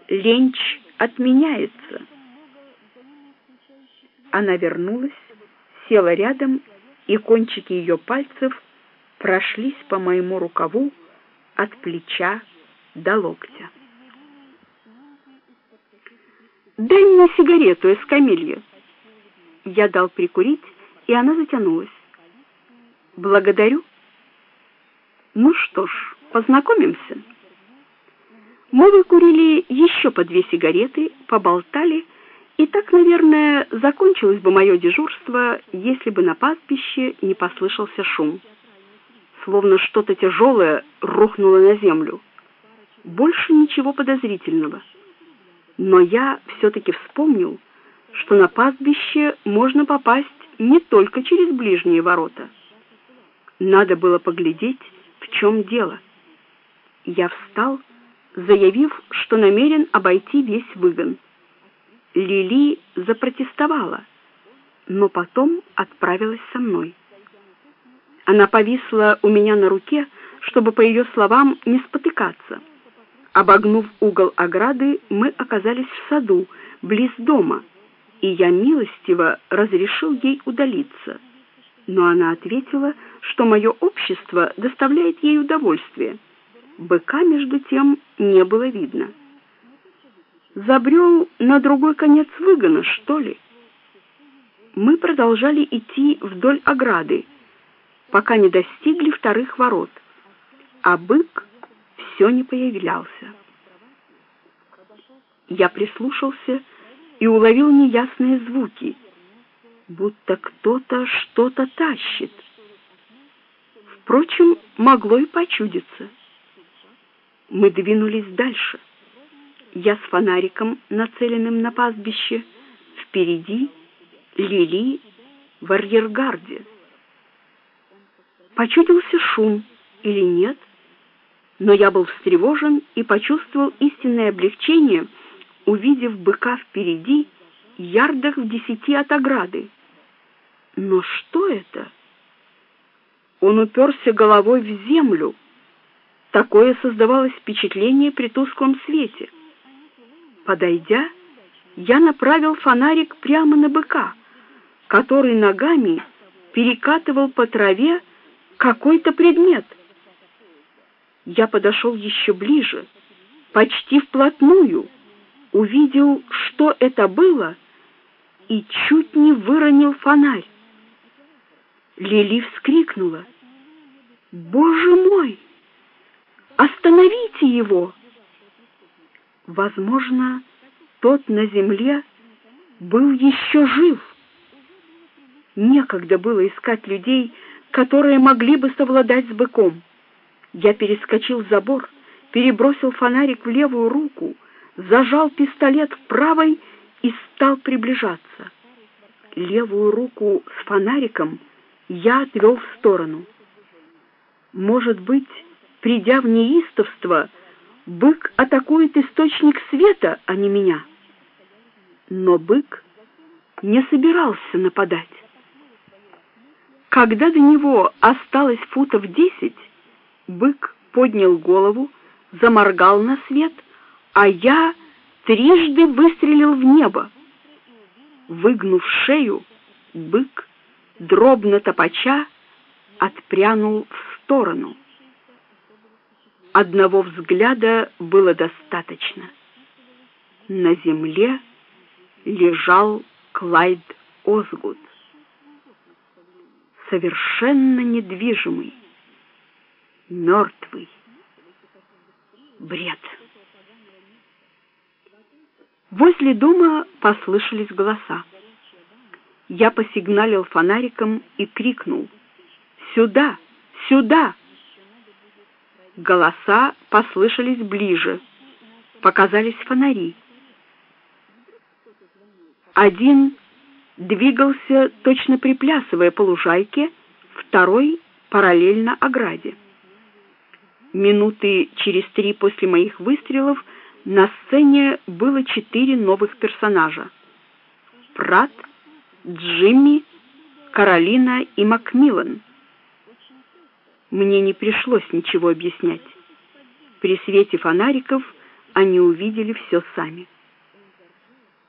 Ленч отменяется. Она вернулась, села рядом, и кончики ее пальцев прошлись по моему рукаву от плеча до локтя. «Дай мне сигарету, эскамилья». Я дал прикурить, и она затянулась. «Благодарю. Ну что ж, познакомимся». Мы выкурили еще по 2 сигареты, поболтали, и так, наверное, закончилось бы мое дежурство, если бы на пастбище не послышался шум. Словно что-то тяжелое рухнуло на землю. Больше ничего подозрительного. Но я все-таки вспомнил, что на пастбище можно попасть не только через ближние ворота. Надо было поглядеть, в чем дело. Я встал, заявив, что намерен обойти весь выгон. Лили запротестовала, но потом отправилась со мной. Она повисла у меня на руке, чтобы, по ее словам, не спотыкаться. Обогнув угол ограды, мы оказались в саду, близ дома, и я милостиво разрешил ей удалиться. Но она ответила, что мое общество доставляет ей удовольствие. Быка, между тем, не было видно. Забрел на другой конец выгона, что ли? Мы продолжали идти вдоль ограды, пока не достигли вторых ворот, а бык все не появлялся. Я прислушался и уловил неясные звуки, будто кто-то что-то тащит. Впрочем, могло и почудиться. Мы двинулись дальше. Я с фонариком, нацеленным на пастбище, впереди, Лили в арьергарде. Почудился шум или нет, но я был встревожен и почувствовал истинное облегчение, увидев быка впереди, ярдах в 10 от ограды. Но что это? Он уперся головой в землю. Такое создавалось впечатление при тусклом свете. Подойдя, я направил фонарик прямо на быка, который ногами перекатывал по траве какой-то предмет. Я подошел еще ближе, почти вплотную, увидел, что это было, и чуть не выронил фонарь. Лили вскрикнула: «Боже мой! Остановите его!» Возможно, тот на земле был еще жив. Некогда было искать людей, которые могли бы совладать с быком. Я перескочил забор, перебросил фонарик в левую руку, зажал пистолет в правой и стал приближаться. Левую руку с фонариком я отвел в сторону. Может быть, придя в неистовство, бык атакует источник света, а не меня. Но бык не собирался нападать. Когда до него осталось футов 10, бык поднял голову, заморгал на свет, а я трижды выстрелил в небо. Выгнув шею, бык, дробно топача, отпрянул в сторону. Одного взгляда было достаточно. На земле лежал Клайд Озгуд, совершенно недвижимый, мертвый. Бред. Возле дома послышались голоса. Я посигналил фонариком и крикнул: «Сюда! Сюда!» Голоса послышались ближе. Показались фонари. Один двигался, точно приплясывая по лужайке, второй параллельно ограде. Минуты через 3 после моих выстрелов на сцене было 4 новых персонажа: Прат, Джимми, Каролина и Макмиллан. Мне не пришлось ничего объяснять. При свете фонариков они увидели все сами.